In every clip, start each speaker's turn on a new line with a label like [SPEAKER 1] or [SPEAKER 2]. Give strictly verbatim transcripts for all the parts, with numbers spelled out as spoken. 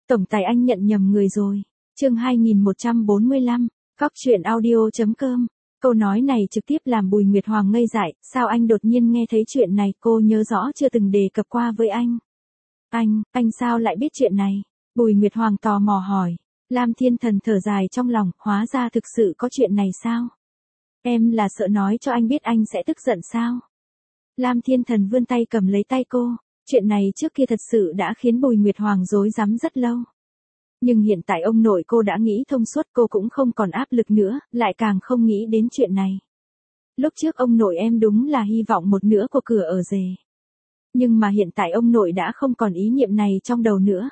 [SPEAKER 1] Tổng tài anh nhận nhầm người rồi. Chương hai nghìn một trăm bốn mươi lăm, cóc truyện audio chấm com. Câu nói này trực tiếp làm Bùi Nguyệt Hoàng ngây dại, sao anh đột nhiên nghe thấy chuyện này, cô nhớ rõ chưa từng đề cập qua với anh. Anh, anh sao lại biết chuyện này? Bùi Nguyệt Hoàng tò mò hỏi. Lam Thiên Thần thở dài trong lòng, hóa ra thực sự có chuyện này sao? Em là sợ nói cho anh biết anh sẽ tức giận sao? Lam Thiên Thần vươn tay cầm lấy tay cô, chuyện này trước kia thật sự đã khiến Bùi Nguyệt Hoàng rối rắm rất lâu. Nhưng hiện tại ông nội cô đã nghĩ thông suốt, cô cũng không còn áp lực nữa, lại càng không nghĩ đến chuyện này. Lúc trước ông nội em đúng là hy vọng một nửa của cửa ở rể. Nhưng mà hiện tại ông nội đã không còn ý niệm này trong đầu nữa.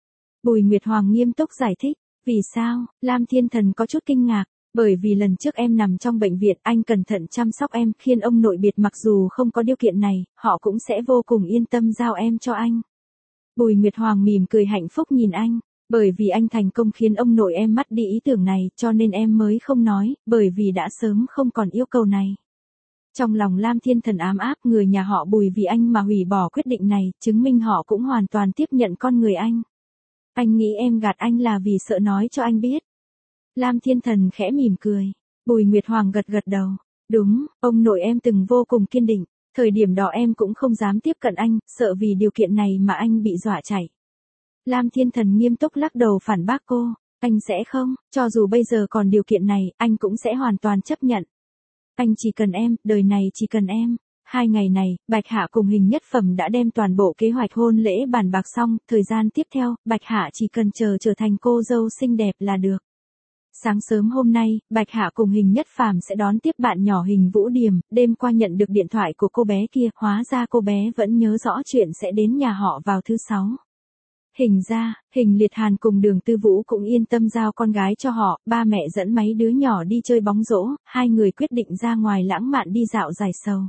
[SPEAKER 1] Bùi Nguyệt Hoàng nghiêm túc giải thích, vì sao? Lam Thiên Thần có chút kinh ngạc, bởi vì lần trước em nằm trong bệnh viện, anh cẩn thận chăm sóc em, khiến ông nội biệt mặc dù không có điều kiện này, họ cũng sẽ vô cùng yên tâm giao em cho anh. Bùi Nguyệt Hoàng mỉm cười hạnh phúc nhìn anh, bởi vì anh thành công khiến ông nội em mất đi ý tưởng này, cho nên em mới không nói, bởi vì đã sớm không còn yêu cầu này. Trong lòng Lam Thiên Thần ám áp, người nhà họ Bùi vì anh mà hủy bỏ quyết định này, chứng minh họ cũng hoàn toàn tiếp nhận con người anh. Anh nghĩ em gạt anh là vì sợ nói cho anh biết. Lam Thiên Thần khẽ mỉm cười. Bùi Nguyệt Hoàng gật gật đầu. Đúng, ông nội em từng vô cùng kiên định. Thời điểm đó em cũng không dám tiếp cận anh, sợ vì điều kiện này mà anh bị dọa chạy. Lam Thiên Thần nghiêm túc lắc đầu phản bác cô. Anh sẽ không, cho dù bây giờ còn điều kiện này, anh cũng sẽ hoàn toàn chấp nhận. Anh chỉ cần em, đời này chỉ cần em. Hai ngày này, Bạch Hạ cùng Hình Nhất Phẩm đã đem toàn bộ kế hoạch hôn lễ bàn bạc xong, thời gian tiếp theo, Bạch Hạ chỉ cần chờ trở thành cô dâu xinh đẹp là được. Sáng sớm hôm nay, Bạch Hạ cùng Hình Nhất Phàm sẽ đón tiếp bạn nhỏ Hình Vũ Điềm, đêm qua nhận được điện thoại của cô bé kia, hóa ra cô bé vẫn nhớ rõ chuyện sẽ đến nhà họ vào thứ sáu. Hình ra, Hình Liệt Hàn cùng Đường Tư Vũ cũng yên tâm giao con gái cho họ, ba mẹ dẫn mấy đứa nhỏ đi chơi bóng rổ, hai người quyết định ra ngoài lãng mạn đi dạo giải sầu.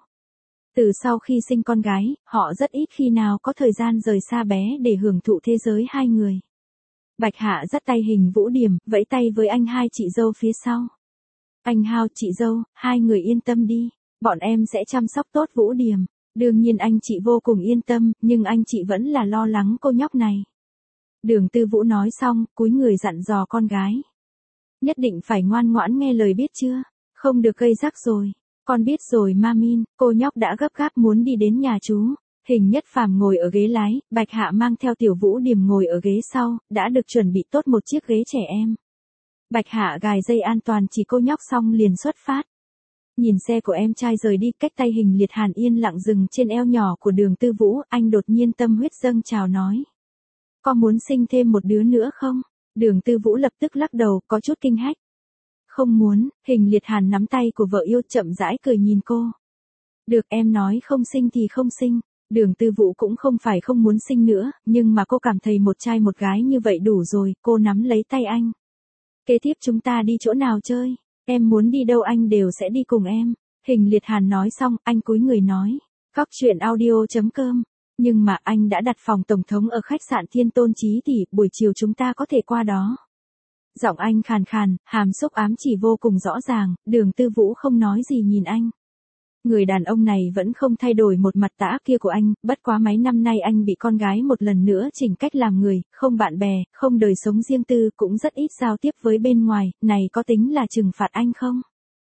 [SPEAKER 1] Từ sau khi sinh con gái, họ rất ít khi nào có thời gian rời xa bé để hưởng thụ thế giới hai người. Bạch Hạ dắt tay Hình Vũ Điềm, vẫy tay với anh hai chị dâu phía sau. Anh Hao, chị dâu, hai người yên tâm đi, bọn em sẽ chăm sóc tốt Vũ Điềm. Đương nhiên anh chị vô cùng yên tâm, nhưng anh chị vẫn là lo lắng cô nhóc này. Đường Tư Vũ nói xong, cúi người dặn dò con gái. Nhất định phải ngoan ngoãn nghe lời biết chưa, không được gây rắc rồi. Con biết rồi Mamin, cô nhóc đã gấp gáp muốn đi đến nhà chú. Hình Nhất Phàm ngồi ở ghế lái, Bạch Hạ mang theo Tiểu Vũ Điềm ngồi ở ghế sau, đã được chuẩn bị tốt một chiếc ghế trẻ em. Bạch Hạ gài dây an toàn chỉ cô nhóc xong liền xuất phát. Nhìn xe của em trai rời đi, cách tay Hình Liệt Hàn yên lặng dừng trên eo nhỏ của Đường Tư Vũ, anh đột nhiên tâm huyết dâng trào nói. Có muốn sinh thêm một đứa nữa không? Đường Tư Vũ lập tức lắc đầu, có chút kinh hách. Không muốn, Hình Liệt Hàn nắm tay của vợ yêu chậm rãi cười nhìn cô. Được, em nói không sinh thì không sinh. Đường Tư Vũ cũng không phải không muốn sinh nữa, nhưng mà cô cảm thấy một trai một gái như vậy đủ rồi, cô nắm lấy tay anh. Kế tiếp chúng ta đi chỗ nào chơi? Em muốn đi đâu anh đều sẽ đi cùng em. Hình Liệt Hàn nói xong, anh cúi người nói. Cóc truyện audio chấm com. Nhưng mà anh đã đặt phòng tổng thống ở khách sạn Thiên Tôn Chí thì buổi chiều chúng ta có thể qua đó. Giọng anh khàn khàn, hàm xúc ám chỉ vô cùng rõ ràng, Đường Tư Vũ không nói gì nhìn anh. Người đàn ông này vẫn không thay đổi một mặt tã kia của anh, bất quá mấy năm nay anh bị con gái một lần nữa chỉnh cách làm người, không bạn bè, không đời sống riêng tư, cũng rất ít giao tiếp với bên ngoài, này có tính là trừng phạt anh không?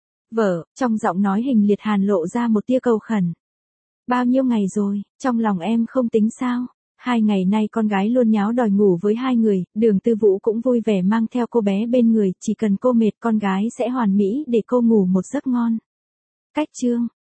[SPEAKER 1] Vợ, trong giọng nói Hình Liệt Hàn lộ ra một tia cầu khẩn. Bao nhiêu ngày rồi, trong lòng em không tính sao? Hai ngày nay con gái luôn nháo đòi ngủ với hai người, Đường Tư Vũ cũng vui vẻ mang theo cô bé bên người, chỉ cần cô mệt con gái sẽ hoàn mỹ để cô ngủ một giấc ngon. Cách chương